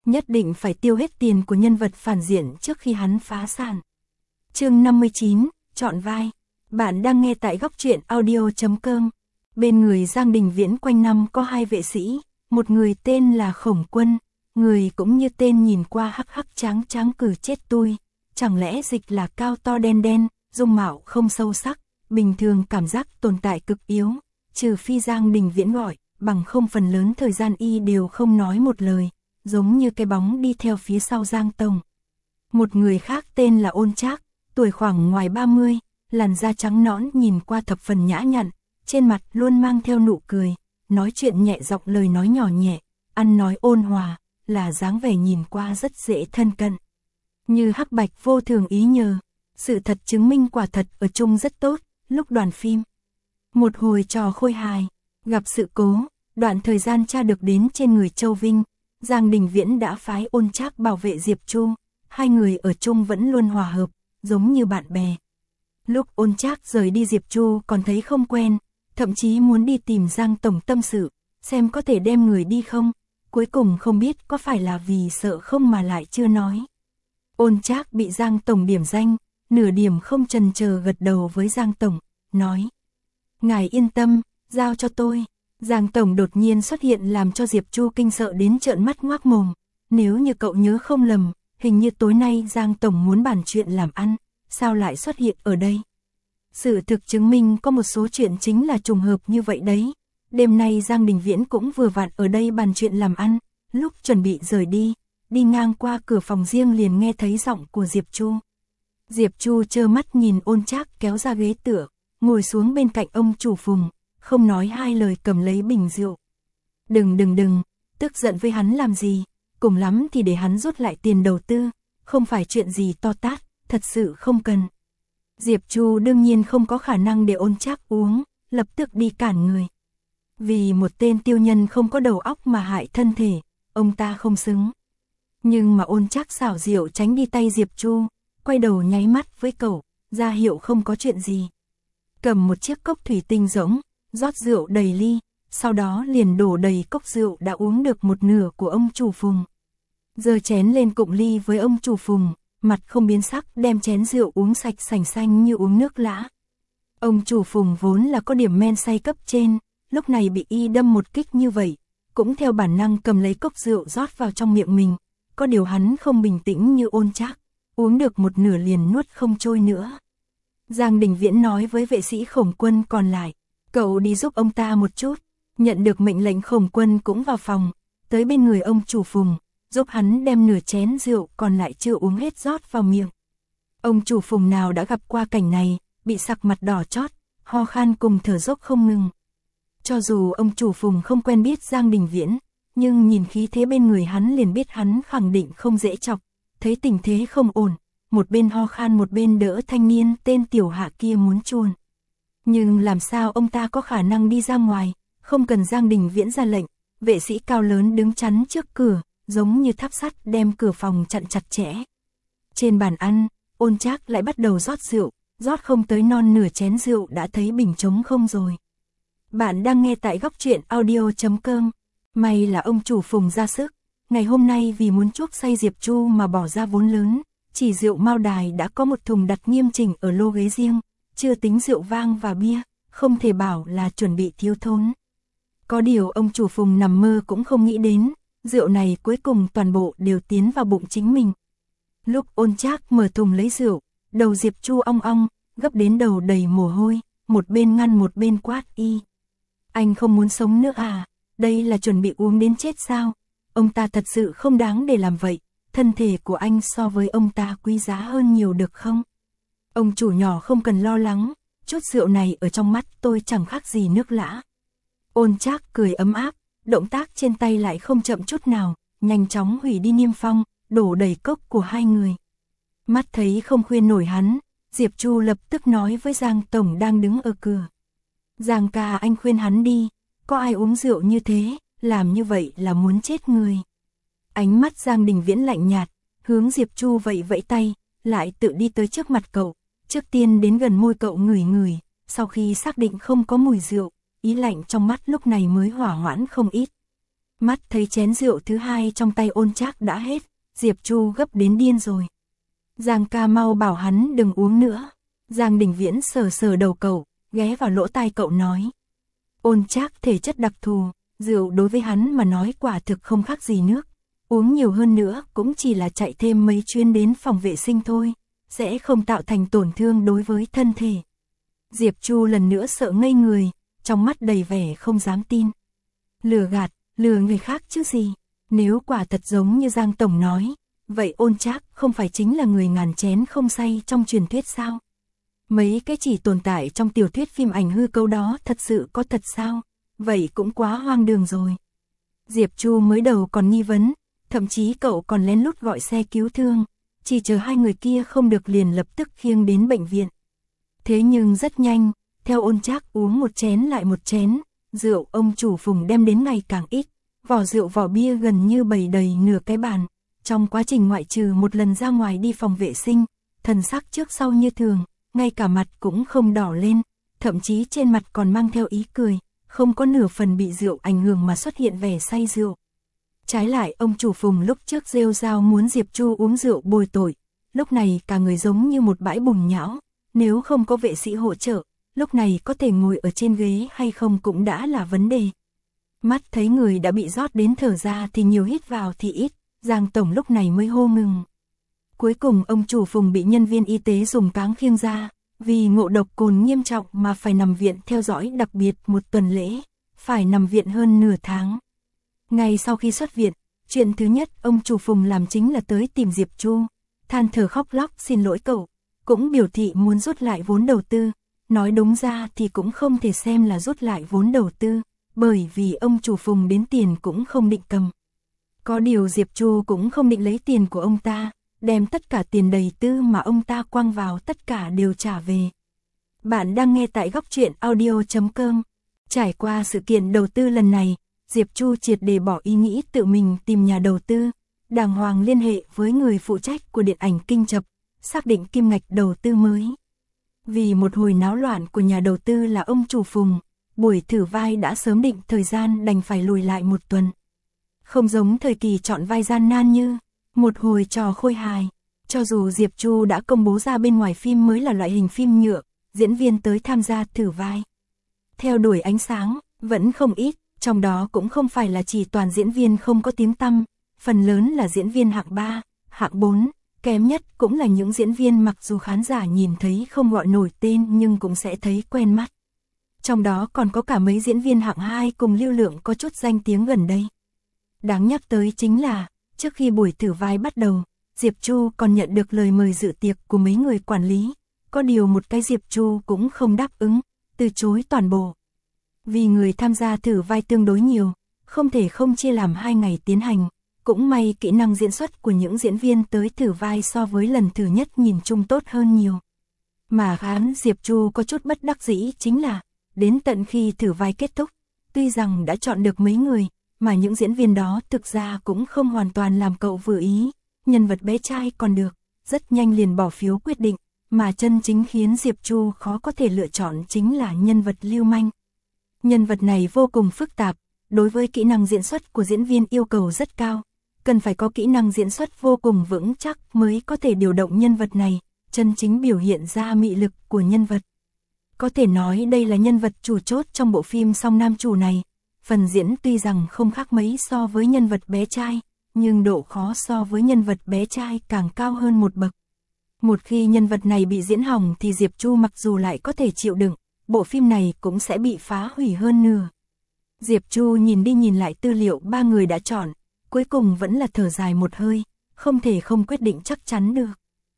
nhất định phải tiêu hết tiền của nhân vật phản diện trước khi hắn phá sản. Chương 59, chọn vai. Bạn đang nghe tại góc truyện audio.com. Bên người Giang Đình Viễn quanh năm có hai vệ sĩ, một người tên là Khổng Quân, người cũng như tên nhìn qua hắc hắc tráng tráng cử chết tui, chẳng lẽ dịch là cao to đen đen, dung mạo không sâu sắc, bình thường cảm giác tồn tại cực yếu, trừ phi Giang Đình Viễn gọi, bằng không phần lớn thời gian y đều không nói một lời, giống như cái bóng đi theo phía sau Giang Tổng. Một người khác tên là Ôn Trác, tuổi khoảng ngoài 30, làn da trắng nõn nhìn qua thập phần nhã nhặn, trên mặt luôn mang theo nụ cười, nói chuyện nhẹ giọng lời nói nhỏ nhẹ, ăn nói ôn hòa, là dáng vẻ nhìn qua rất dễ thân cận. Như hắc bạch vô thường ý nhờ, sự thật chứng minh quả thật ở chung rất tốt, lúc đoàn phim. Một hồi trò khôi hài, gặp sự cố, đoạn thời gian tra được đến trên người Châu Vinh, Giang Đình Viễn đã phái Ôn Trác bảo vệ Diệp Chu, hai người ở chung vẫn luôn hòa hợp, giống như bạn bè. Lúc Ôn Trác rời đi Diệp Chu còn thấy không quen, thậm chí muốn đi tìm Giang Tổng tâm sự, xem có thể đem người đi không, cuối cùng không biết có phải là vì sợ không mà lại chưa nói. Ôn Trác bị Giang Tổng điểm danh, nửa điểm không chần chờ gật đầu với Giang Tổng, nói: "Ngài yên tâm, giao cho tôi." Giang Tổng đột nhiên xuất hiện làm cho Diệp Chu kinh sợ đến trợn mắt ngoác mồm, nếu như cậu nhớ không lầm, hình như tối nay Giang Tổng muốn bàn chuyện làm ăn, sao lại xuất hiện ở đây? Sự thực chứng minh có một số chuyện chính là trùng hợp như vậy đấy. Đêm nay Giang Đình Viễn cũng vừa vặn ở đây bàn chuyện làm ăn, lúc chuẩn bị rời đi, đi ngang qua cửa phòng riêng liền nghe thấy giọng của Diệp Chu. Diệp Chu trơ mắt nhìn Ôn Trác kéo ra ghế tựa, ngồi xuống bên cạnh ông chủ Phùng, không nói hai lời cầm lấy bình rượu. Đừng, tức giận với hắn làm gì, cùng lắm thì để hắn rút lại tiền đầu tư, không phải chuyện gì to tát, thật sự không cần. Diệp Chu đương nhiên không có khả năng để Ôn Trác uống, lập tức đi cản người. Vì một tên tiêu nhân không có đầu óc mà hại thân thể, ông ta không xứng. Nhưng mà Ôn Trác xảo diệu tránh đi tay Diệp Chu, quay đầu nháy mắt với cậu, ra hiệu không có chuyện gì. Cầm một chiếc cốc thủy tinh rỗng, rót rượu đầy ly, sau đó liền đổ đầy cốc rượu đã uống được một nửa của ông chủ Phùng. Giơ chén lên cụng ly với ông chủ Phùng, mặt không biến sắc đem chén rượu uống sạch sành xanh như uống nước lã. Ông chủ Phùng vốn là có điểm men say cấp trên, lúc này bị y đâm một kích như vậy, cũng theo bản năng cầm lấy cốc rượu rót vào trong miệng mình, có điều hắn không bình tĩnh như Ôn Trác, uống được một nửa liền nuốt không trôi nữa. Giang Đình Viễn nói với vệ sĩ Khổng Quân còn lại, cậu đi giúp ông ta một chút. Nhận được mệnh lệnh Khổng Quân cũng vào phòng, tới bên người ông chủ Phùng, giúp hắn đem nửa chén rượu còn lại chưa uống hết rót vào miệng. Ông chủ Phùng nào đã gặp qua cảnh này, bị sặc mặt đỏ chót, ho khan cùng thở dốc không ngừng. Cho dù ông chủ Phùng không quen biết Giang Đình Viễn, nhưng nhìn khí thế bên người hắn liền biết hắn khẳng định không dễ chọc, thấy tình thế không ổn, một bên ho khan một bên đỡ thanh niên tên Tiểu Hạ kia muốn chuồn. Nhưng làm sao ông ta có khả năng đi ra ngoài, không cần Giang Đình Viễn ra lệnh, vệ sĩ cao lớn đứng chắn trước cửa, giống như tháp sắt đem cửa phòng chặn chặt chẽ. Trên bàn ăn, Ôn Trác lại bắt đầu rót rượu, rót không tới non nửa chén rượu đã thấy bình trống không rồi. Bạn đang nghe tại góc truyện audio.com. May là ông chủ Phùng ra sức, ngày hôm nay vì muốn chuốc say Diệp Chu mà bỏ ra vốn lớn, chỉ rượu Mao Đài đã có một thùng đặt nghiêm chỉnh ở lô ghế riêng, chưa tính rượu vang và bia, không thể bảo là chuẩn bị thiếu thốn. Có điều ông chủ Phùng nằm mơ cũng không nghĩ đến, rượu này cuối cùng toàn bộ đều tiến vào bụng chính mình. Lúc Ôn Trác mở thùng lấy rượu, đầu Diệp Chu ong ong, gấp đến đầu đầy mồ hôi, một bên ngăn một bên quát y. Anh không muốn sống nữa à, đây là chuẩn bị uống đến chết sao? Ông ta thật sự không đáng để làm vậy, thân thể của anh so với ông ta quý giá hơn nhiều được không? Ông chủ nhỏ không cần lo lắng, chút rượu này ở trong mắt tôi chẳng khác gì nước lã. Ôn Trác cười ấm áp, động tác trên tay lại không chậm chút nào, nhanh chóng hủy đi niêm phong, đổ đầy cốc của hai người. Mắt thấy không khuyên nổi hắn, Diệp Chu lập tức nói với Giang Tổng đang đứng ở cửa. Giang ca anh khuyên hắn đi, có ai uống rượu như thế, làm như vậy là muốn chết người. Ánh mắt Giang Đình Viễn lạnh nhạt, hướng Diệp Chu vẫy vẫy tay, lại tự đi tới trước mặt cậu, trước tiên đến gần môi cậu ngửi ngửi, sau khi xác định không có mùi rượu, ý lạnh trong mắt lúc này mới hỏa hoãn không ít. Mắt thấy chén rượu thứ hai trong tay Ôn Trác đã hết, Diệp Chu gấp đến điên rồi. Giang ca mau bảo hắn đừng uống nữa. Giang Đình Viễn sờ sờ đầu cậu, ghé vào lỗ tai cậu nói. Ôn Trác thể chất đặc thù, rượu đối với hắn mà nói quả thực không khác gì nước. Uống nhiều hơn nữa cũng chỉ là chạy thêm mấy chuyến đến phòng vệ sinh thôi, sẽ không tạo thành tổn thương đối với thân thể. Diệp Chu lần nữa sợ ngây người, trong mắt đầy vẻ không dám tin. Lừa gạt, lừa người khác chứ gì. Nếu quả thật giống như Giang Tổng nói, vậy Ôn Trác không phải chính là người ngàn chén không say trong truyền thuyết sao? Mấy cái chỉ tồn tại trong tiểu thuyết phim ảnh hư cấu đó thật sự có thật sao? Vậy cũng quá hoang đường rồi. Diệp Chu mới đầu còn nghi vấn, thậm chí cậu còn lén lút gọi xe cứu thương, chỉ chờ hai người kia không được liền lập tức khiêng đến bệnh viện. Thế nhưng rất nhanh, theo Ôn Trác uống một chén lại một chén, rượu ông chủ Phùng đem đến ngày càng ít, vỏ rượu vỏ bia gần như bày đầy nửa cái bàn. Trong quá trình ngoại trừ một lần ra ngoài đi phòng vệ sinh, thần sắc trước sau như thường, ngay cả mặt cũng không đỏ lên, thậm chí trên mặt còn mang theo ý cười, không có nửa phần bị rượu ảnh hưởng mà xuất hiện vẻ say rượu. Trái lại ông chủ Phùng lúc trước rêu rao muốn Diệp Chu uống rượu bồi tội, lúc này cả người giống như một bãi bùn nhão, nếu không có vệ sĩ hỗ trợ, lúc này có thể ngồi ở trên ghế hay không cũng đã là vấn đề. Mắt thấy người đã bị rót đến thở ra thì nhiều hít vào thì ít, Giang Tổng lúc này mới hô ngừng. Cuối cùng ông chủ Phùng bị nhân viên y tế dùng cáng khiêng ra, vì ngộ độc cồn nghiêm trọng mà phải nằm viện theo dõi đặc biệt một tuần lễ, phải nằm viện hơn nửa tháng. Ngay sau khi xuất viện, chuyện thứ nhất ông chủ Phùng làm chính là tới tìm Diệp Chu, than thở khóc lóc xin lỗi cậu, cũng biểu thị muốn rút lại vốn đầu tư, nói đúng ra thì cũng không thể xem là rút lại vốn đầu tư, bởi vì ông chủ Phùng đến tiền cũng không định cầm. Có điều Diệp Chu cũng không định lấy tiền của ông ta, đem tất cả tiền đầy tư mà ông ta quăng vào tất cả đều trả về. Bạn đang nghe tại góc truyện audio.com. Trải qua sự kiện đầu tư lần này, Diệp Chu triệt để bỏ ý nghĩ tự mình tìm nhà đầu tư, đàng hoàng liên hệ với người phụ trách của điện ảnh Kinh Chập, xác định kim ngạch đầu tư mới. Vì một hồi náo loạn của nhà đầu tư là ông chủ Phùng, buổi thử vai đã sớm định thời gian đành phải lùi lại một tuần. Không giống thời kỳ chọn vai gian nan như một hồi trò khôi hài, cho dù Diệp Chu đã công bố ra bên ngoài phim mới là loại hình phim nhựa, diễn viên tới tham gia thử vai. Theo đuổi ánh sáng, vẫn không ít, trong đó cũng không phải là chỉ toàn diễn viên không có tiếng tăm, phần lớn là diễn viên hạng 3, hạng 4, kém nhất cũng là những diễn viên mặc dù khán giả nhìn thấy không gọi nổi tên nhưng cũng sẽ thấy quen mắt. Trong đó còn có cả mấy diễn viên hạng 2 cùng lưu lượng có chút danh tiếng gần đây. Đáng nhắc tới chính là, trước khi buổi thử vai bắt đầu, Diệp Chu còn nhận được lời mời dự tiệc của mấy người quản lý, có điều một cái Diệp Chu cũng không đáp ứng, từ chối toàn bộ. Vì người tham gia thử vai tương đối nhiều, không thể không chia làm 2 ngày tiến hành, cũng may kỹ năng diễn xuất của những diễn viên tới thử vai so với lần thử nhất nhìn chung tốt hơn nhiều. Mà khán Diệp Chu có chút bất đắc dĩ chính là, đến tận khi thử vai kết thúc, tuy rằng đã chọn được mấy người, mà những diễn viên đó thực ra cũng không hoàn toàn làm cậu vừa ý, nhân vật bé trai còn được, rất nhanh liền bỏ phiếu quyết định, mà chân chính khiến Diệp Chu khó có thể lựa chọn chính là nhân vật lưu manh. Nhân vật này vô cùng phức tạp, đối với kỹ năng diễn xuất của diễn viên yêu cầu rất cao, cần phải có kỹ năng diễn xuất vô cùng vững chắc mới có thể điều động nhân vật này, chân chính biểu hiện ra mị lực của nhân vật. Có thể nói đây là nhân vật chủ chốt trong bộ phim song nam chủ này. Phần diễn tuy rằng không khác mấy so với nhân vật bé trai, nhưng độ khó so với nhân vật bé trai càng cao hơn một bậc. Một khi nhân vật này bị diễn hỏng thì Diệp Chu mặc dù lại có thể chịu đựng, bộ phim này cũng sẽ bị phá hủy hơn nửa. Diệp Chu nhìn đi nhìn lại tư liệu 3 người đã chọn, cuối cùng vẫn là thở dài một hơi, không thể không quyết định chắc chắn được.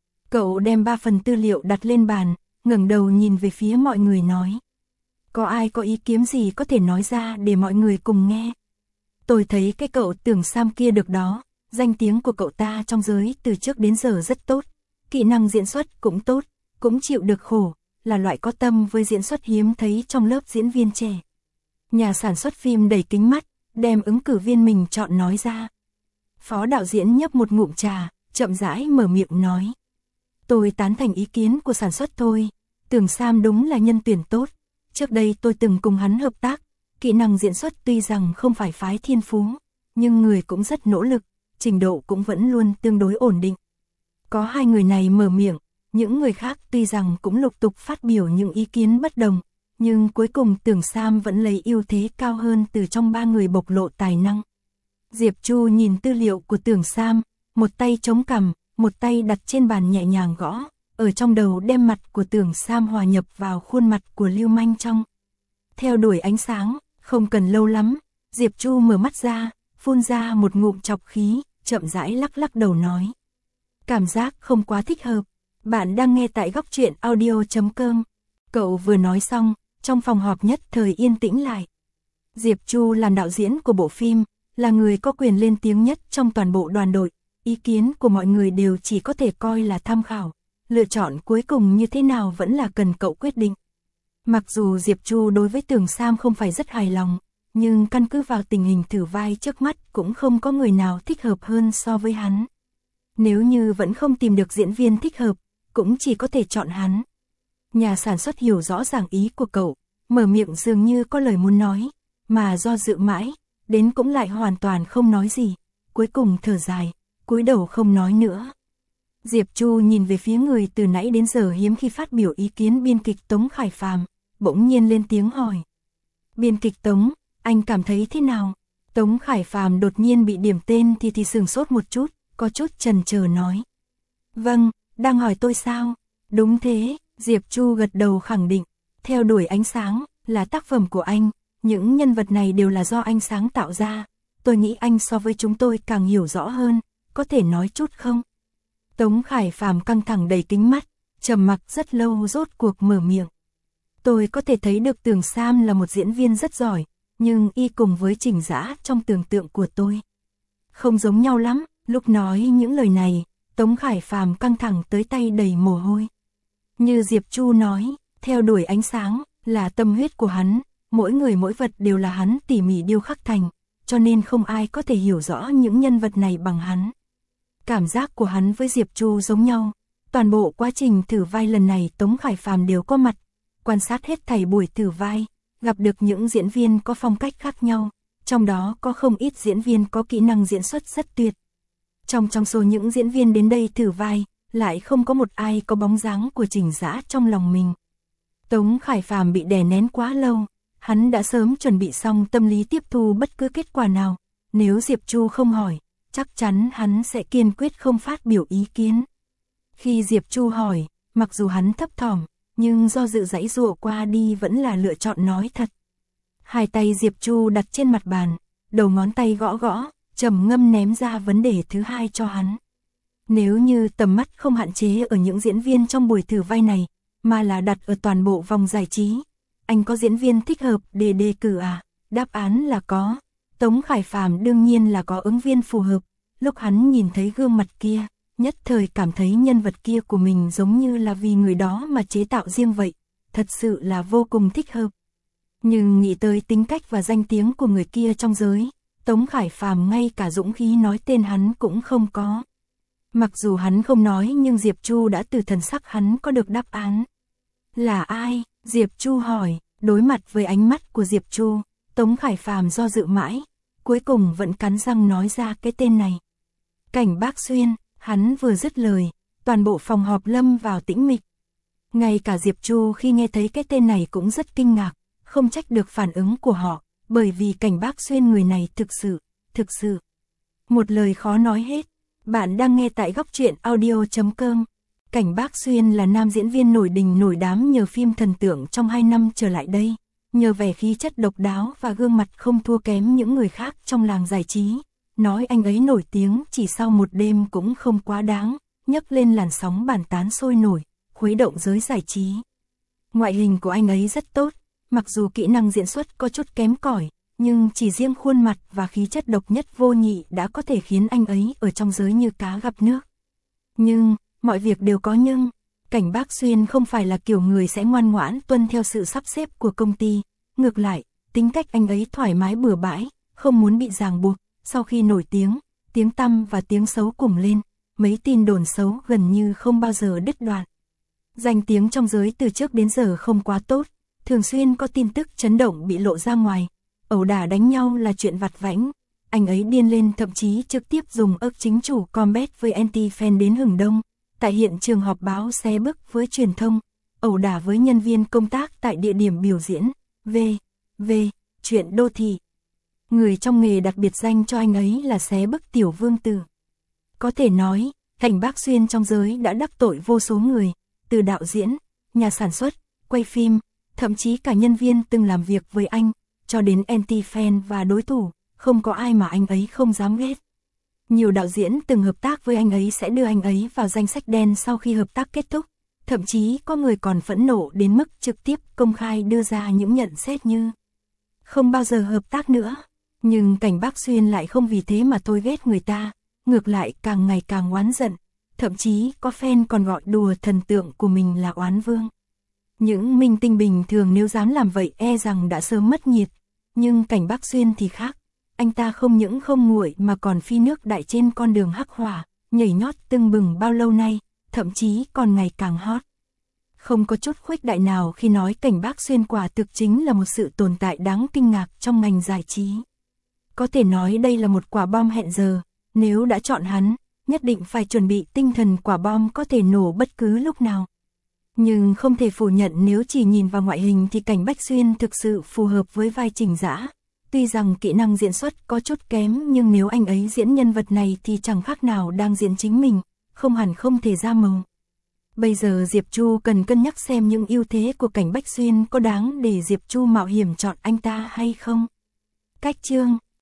Cậu đem 3 phần tư liệu đặt lên bàn, ngẩng đầu nhìn về phía mọi người nói. Có ai có ý kiến gì có thể nói ra để mọi người cùng nghe. Tôi thấy cái cậu Tưởng Sam kia được đó, danh tiếng của cậu ta trong giới từ trước đến giờ rất tốt, kỹ năng diễn xuất cũng tốt, cũng chịu được khổ, là loại có tâm với diễn xuất hiếm thấy trong lớp diễn viên trẻ. Nhà sản xuất phim đẩy kính mắt, đem ứng cử viên mình chọn nói ra. Phó đạo diễn nhấp một ngụm trà, chậm rãi mở miệng nói. Tôi tán thành ý kiến của sản xuất thôi, Tưởng Sam đúng là nhân tuyển tốt. Trước đây tôi từng cùng hắn hợp tác, kỹ năng diễn xuất tuy rằng không phải phái thiên phú, nhưng người cũng rất nỗ lực, trình độ cũng vẫn luôn tương đối ổn định. Có hai người này mở miệng, những người khác tuy rằng cũng lục tục phát biểu những ý kiến bất đồng, nhưng cuối cùng Tưởng Sam vẫn lấy ưu thế cao hơn từ trong ba người bộc lộ tài năng. Diệp Chu nhìn tư liệu của Tưởng Sam, một tay chống cằm, một tay đặt trên bàn nhẹ nhàng gõ, ở trong đầu đem mặt của Tưởng Sam hòa nhập vào khuôn mặt của Lưu Manh trong. Theo đuổi ánh sáng, không cần lâu lắm, Diệp Chu mở mắt ra, phun ra một ngụm chọc khí, chậm rãi lắc lắc đầu nói. Cảm giác không quá thích hợp. Bạn đang nghe tại góc truyện audio.com. Cậu vừa nói xong, trong phòng họp nhất thời yên tĩnh lại. Diệp Chu làm đạo diễn của bộ phim, là người có quyền lên tiếng nhất trong toàn bộ đoàn đội. Ý kiến của mọi người đều chỉ có thể coi là tham khảo. Lựa chọn cuối cùng như thế nào vẫn là cần cậu quyết định. Mặc dù Diệp Chu đối với Tưởng Sam không phải rất hài lòng, nhưng căn cứ vào tình hình thử vai trước mắt cũng không có người nào thích hợp hơn so với hắn. Nếu như vẫn không tìm được diễn viên thích hợp, cũng chỉ có thể chọn hắn. Nhà sản xuất hiểu rõ ràng ý của cậu, mở miệng dường như có lời muốn nói, mà do dự mãi, đến cũng lại hoàn toàn không nói gì, cuối cùng thở dài, cúi đầu không nói nữa. Diệp Chu nhìn về phía người từ nãy đến giờ hiếm khi phát biểu ý kiến biên kịch Tống Khải Phàm, bỗng nhiên lên tiếng hỏi. Biên kịch Tống, anh cảm thấy thế nào? Tống Khải Phàm đột nhiên bị điểm tên thì sửng sốt một chút, có chút chần chờ nói. Vâng, đang hỏi tôi sao? Đúng thế, Diệp Chu gật đầu khẳng định. Theo đuổi ánh sáng, là tác phẩm của anh, những nhân vật này đều là do anh sáng tạo ra. Tôi nghĩ anh so với chúng tôi càng hiểu rõ hơn, có thể nói chút không? Tống Khải Phàm căng thẳng đầy kính mắt, trầm mặc rất lâu rốt cuộc mở miệng. Tôi có thể thấy được Tưởng Sam là một diễn viên rất giỏi, nhưng y cùng với Trình Dã trong tưởng tượng của tôi không giống nhau lắm. Lúc nói những lời này, Tống Khải Phàm căng thẳng tới tay đầy mồ hôi. Như Diệp Chu nói, theo đuổi ánh sáng, là tâm huyết của hắn, mỗi người mỗi vật đều là hắn tỉ mỉ điêu khắc thành, cho nên không ai có thể hiểu rõ những nhân vật này bằng hắn. Cảm giác của hắn với Diệp Chu giống nhau, toàn bộ quá trình thử vai lần này Tống Khải Phàm đều có mặt, quan sát hết thảy buổi thử vai, gặp được những diễn viên có phong cách khác nhau, trong đó có không ít diễn viên có kỹ năng diễn xuất rất tuyệt. Trong số những diễn viên đến đây thử vai, lại không có một ai có bóng dáng của Trình Dã trong lòng mình. Tống Khải Phàm bị đè nén quá lâu, hắn đã sớm chuẩn bị xong tâm lý tiếp thu bất cứ kết quả nào, nếu Diệp Chu không hỏi, chắc chắn hắn sẽ kiên quyết không phát biểu ý kiến. Khi Diệp Chu hỏi, mặc dù hắn thấp thỏm, nhưng do dự giãy giụa qua đi vẫn là lựa chọn nói thật. Hai tay Diệp Chu đặt trên mặt bàn, đầu ngón tay gõ gõ, trầm ngâm ném ra vấn đề thứ hai cho hắn. Nếu như tầm mắt không hạn chế ở những diễn viên trong buổi thử vai này, mà là đặt ở toàn bộ vòng giải trí, anh có diễn viên thích hợp để đề cử à? Đáp án là có. Tống Khải Phàm đương nhiên là có ứng viên phù hợp. Lúc hắn nhìn thấy gương mặt kia, nhất thời cảm thấy nhân vật kia của mình giống như là vì người đó mà chế tạo riêng vậy, thật sự là vô cùng thích hợp. Nhưng nghĩ tới tính cách và danh tiếng của người kia trong giới, Tống Khải Phàm ngay cả dũng khí nói tên hắn cũng không có. Mặc dù hắn không nói nhưng Diệp Chu đã từ thần sắc hắn có được đáp án. Là ai? Diệp Chu hỏi. Đối mặt với ánh mắt của Diệp Chu, Tống Khải Phàm do dự mãi, cuối cùng vẫn cắn răng nói ra cái tên này. Cảnh Bác Xuyên. Hắn vừa dứt lời, toàn bộ phòng họp lâm vào tĩnh mịch. Ngay cả Diệp Chu khi nghe thấy cái tên này cũng rất kinh ngạc, không trách được phản ứng của họ, bởi vì Cảnh Bác Xuyên người này thực sự. Một lời khó nói hết. Bạn đang nghe tại góc truyện audio.com. Cảnh Bác Xuyên là nam diễn viên nổi đình nổi đám nhờ phim thần tượng trong 2 năm trở lại đây, nhờ vẻ khí chất độc đáo và gương mặt không thua kém những người khác trong làng giải trí. Nói anh ấy nổi tiếng chỉ sau một đêm cũng không quá đáng, nhấc lên làn sóng bàn tán sôi nổi, khuấy động giới giải trí. Ngoại hình của anh ấy rất tốt, mặc dù kỹ năng diễn xuất có chút kém cỏi, nhưng chỉ riêng khuôn mặt và khí chất độc nhất vô nhị đã có thể khiến anh ấy ở trong giới như cá gặp nước. Nhưng, mọi việc đều có nhưng, Cảnh Bác Xuyên không phải là kiểu người sẽ ngoan ngoãn tuân theo sự sắp xếp của công ty, ngược lại, tính cách anh ấy thoải mái bừa bãi, không muốn bị ràng buộc. Sau khi nổi tiếng tăm và tiếng xấu cùng lên, mấy tin đồn xấu gần như không bao giờ đứt đoạn. Danh tiếng trong giới từ trước đến giờ không quá tốt, thường xuyên có tin tức chấn động bị lộ ra ngoài, ẩu đả đánh nhau là chuyện vặt vãnh, anh ấy điên lên, thậm chí trực tiếp dùng ức chính chủ combat với anti-fan đến hừng đông, tại hiện trường họp báo xé bức với truyền thông, ẩu đả với nhân viên công tác tại địa điểm biểu diễn, chuyện đô thị. Người trong nghề đặc biệt danh cho anh ấy là xé bức tiểu vương tử. Có thể nói, Cảnh Bác Xuyên trong giới đã đắc tội vô số người, từ đạo diễn, nhà sản xuất, quay phim, thậm chí cả nhân viên từng làm việc với anh, cho đến anti-fan và đối thủ, không có ai mà anh ấy không dám ghét. Nhiều đạo diễn từng hợp tác với anh ấy sẽ đưa anh ấy vào danh sách đen sau khi hợp tác kết thúc, thậm chí có người còn phẫn nộ đến mức trực tiếp công khai đưa ra những nhận xét như không bao giờ hợp tác nữa. Nhưng Cảnh Bác Xuyên lại không vì thế mà thôi ghét người ta, ngược lại càng ngày càng oán giận, thậm chí có fan còn gọi đùa thần tượng của mình là oán vương. Những minh tinh bình thường nếu dám làm vậy e rằng đã sớm mất nhiệt, nhưng Cảnh Bác Xuyên thì khác, anh ta không những không nguội mà còn phi nước đại trên con đường hắc hỏa, nhảy nhót tưng bừng bao lâu nay, thậm chí còn ngày càng hot. Không có chút khuếch đại nào khi nói Cảnh Bác Xuyên quả thực chính là một sự tồn tại đáng kinh ngạc trong ngành giải trí. Có thể nói đây là một quả bom hẹn giờ, nếu đã chọn hắn, nhất định phải chuẩn bị tinh thần quả bom có thể nổ bất cứ lúc nào. Nhưng không thể phủ nhận nếu chỉ nhìn vào ngoại hình thì Cảnh Bác Xuyên thực sự phù hợp với vai Trình Dã. Tuy rằng kỹ năng diễn xuất có chút kém nhưng nếu anh ấy diễn nhân vật này thì chẳng khác nào đang diễn chính mình, không hẳn không thể ra màu. Bây giờ Diệp Chu cần cân nhắc xem những ưu thế của Cảnh Bác Xuyên có đáng để Diệp Chu mạo hiểm chọn anh ta hay không. Cách chương